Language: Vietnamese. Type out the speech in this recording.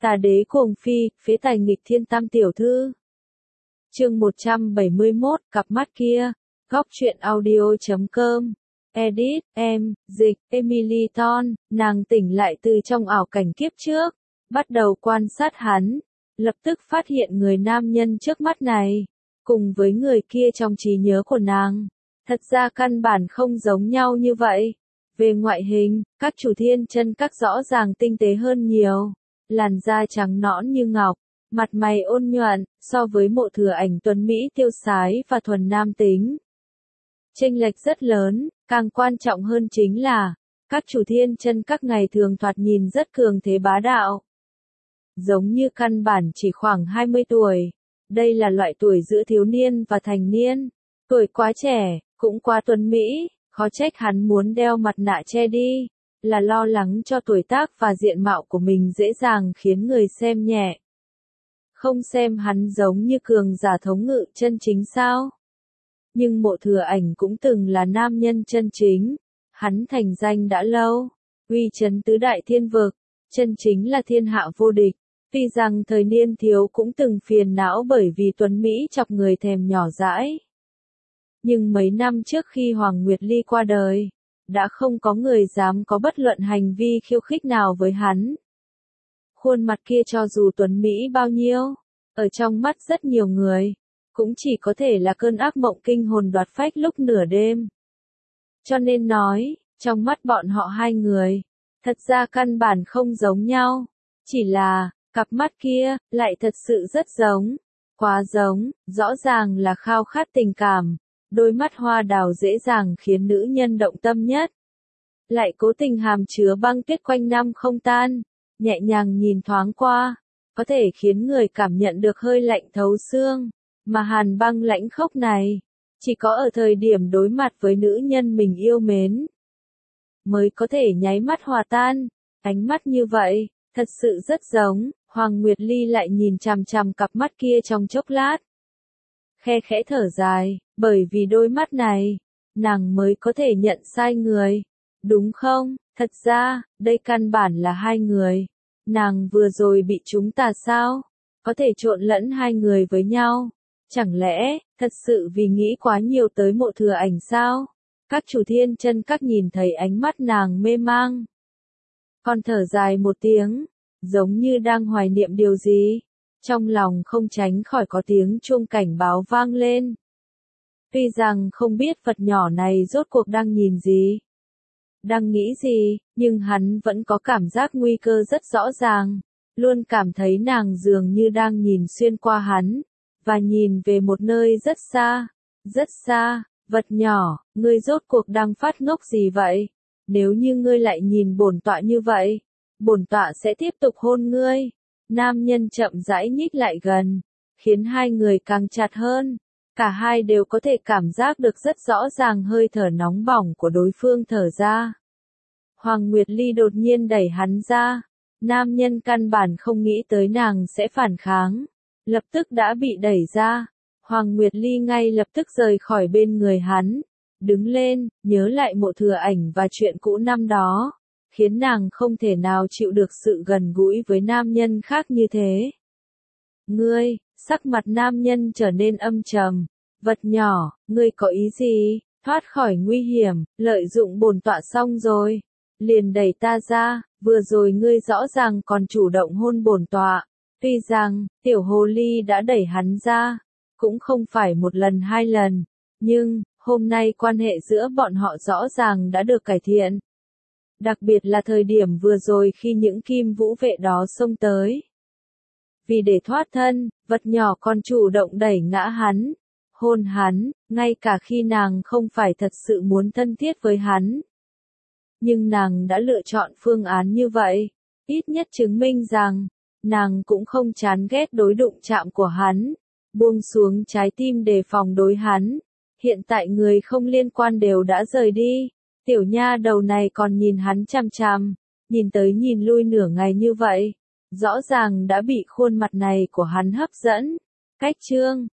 Tà đế cuồng phi, phế tài nghịch thiên tam tiểu thư. Chương 171, cặp mắt kia. Góc truyện audio.com. Edit, dịch, Emily Ton, nàng tỉnh lại từ trong ảo cảnh kiếp trước, bắt đầu quan sát hắn, lập tức phát hiện người nam nhân trước mắt này, cùng với người kia trong trí nhớ của nàng, thật ra căn bản không giống nhau như vậy. Về ngoại hình, các chủ thiên chân các rõ ràng tinh tế hơn nhiều, làn da trắng nõn như ngọc, mặt mày ôn nhuận, so với Mộ Thừa Ảnh tuấn mỹ tiêu sái và thuần nam tính. Chênh lệch rất lớn, càng quan trọng hơn chính là, các chủ thiên chân các ngày thường thoạt nhìn rất cường thế bá đạo. Giống như căn bản chỉ khoảng 20 tuổi, đây là loại tuổi giữa thiếu niên và thành niên, tuổi quá trẻ, cũng quá tuấn mỹ, khó trách hắn muốn đeo mặt nạ che đi, là lo lắng cho tuổi tác và diện mạo của mình dễ dàng khiến người xem nhẹ. Không xem hắn giống như cường giả thống ngự chân chính sao? Nhưng Mộ Thừa Ảnh cũng từng là nam nhân chân chính, hắn thành danh đã lâu, uy chấn tứ đại thiên vực, chân chính là thiên hạ vô địch. Tuy rằng thời niên thiếu cũng từng phiền não bởi vì tuấn Mỹ chọc người thèm nhỏ dãi. Nhưng mấy năm trước khi Hoàng Nguyệt Ly qua đời, đã không có người dám có bất luận hành vi khiêu khích nào với hắn. Khuôn mặt kia cho dù tuấn Mỹ bao nhiêu, ở trong mắt rất nhiều người, cũng chỉ có thể là cơn ác mộng kinh hồn đoạt phách lúc nửa đêm. Cho nên nói, trong mắt bọn họ hai người, thật ra căn bản không giống nhau, chỉ là, cặp mắt kia, lại thật sự rất giống, quá giống, rõ ràng là khao khát tình cảm, đôi mắt hoa đào dễ dàng khiến nữ nhân động tâm nhất. Lại cố tình hàm chứa băng tuyết quanh năm không tan, nhẹ nhàng nhìn thoáng qua, có thể khiến người cảm nhận được hơi lạnh thấu xương, mà hàn băng lãnh khốc này, chỉ có ở thời điểm đối mặt với nữ nhân mình yêu mến, mới có thể nháy mắt hòa tan. Ánh mắt như vậy, thật sự rất giống. Hoàng Nguyệt Ly lại nhìn chằm chằm cặp mắt kia trong chốc lát, khe khẽ thở dài, bởi vì đôi mắt này, nàng mới có thể nhận sai người, đúng không? Thật ra, đây căn bản là hai người, nàng vừa rồi bị chúng ta sao? Có thể trộn lẫn hai người với nhau, chẳng lẽ, thật sự vì nghĩ quá nhiều tới Mộ Thừa Ảnh sao? Các chủ thiên chân các nhìn thấy ánh mắt nàng mê mang, còn thở dài một tiếng, giống như đang hoài niệm điều gì, trong lòng không tránh khỏi có tiếng chuông cảnh báo vang lên. Tuy rằng không biết vật nhỏ này rốt cuộc đang nhìn gì, đang nghĩ gì, nhưng hắn vẫn có cảm giác nguy cơ rất rõ ràng, luôn cảm thấy nàng dường như đang nhìn xuyên qua hắn, và nhìn về một nơi rất xa, rất xa. Vật nhỏ, ngươi rốt cuộc đang phát ngốc gì vậy? Nếu như ngươi lại nhìn bổn tọa như vậy, bổn tọa sẽ tiếp tục hôn ngươi. Nam nhân chậm rãi nhích lại gần, khiến hai người càng chặt hơn. Cả hai đều có thể cảm giác được rất rõ ràng hơi thở nóng bỏng của đối phương thở ra. Hoàng Nguyệt Ly đột nhiên đẩy hắn ra. Nam nhân căn bản không nghĩ tới nàng sẽ phản kháng, lập tức đã bị đẩy ra. Hoàng Nguyệt Ly ngay lập tức rời khỏi bên người hắn, đứng lên, nhớ lại Mộ Thừa Ảnh và chuyện cũ năm đó, khiến nàng không thể nào chịu được sự gần gũi với nam nhân khác như thế. Ngươi, sắc mặt nam nhân trở nên âm trầm, vật nhỏ, ngươi có ý gì? Thoát khỏi nguy hiểm, lợi dụng bổn tọa xong rồi, liền đẩy ta ra, vừa rồi ngươi rõ ràng còn chủ động hôn bổn tọa, tuy rằng, tiểu hồ ly đã đẩy hắn ra, cũng không phải một lần hai lần, nhưng, hôm nay quan hệ giữa bọn họ rõ ràng đã được cải thiện. Đặc biệt là thời điểm vừa rồi khi những kim vũ vệ đó xông tới. Vì để thoát thân, vật nhỏ còn chủ động đẩy ngã hắn, hôn hắn, ngay cả khi nàng không phải thật sự muốn thân thiết với hắn. Nhưng nàng đã lựa chọn phương án như vậy, ít nhất chứng minh rằng, nàng cũng không chán ghét đối đụng chạm của hắn. Buông xuống trái tim đề phòng đối hắn, hiện tại người không liên quan đều đã rời đi, tiểu nha đầu này còn nhìn hắn chằm chằm, nhìn tới nhìn lui nửa ngày như vậy, rõ ràng đã bị khuôn mặt này của hắn hấp dẫn. Cách chương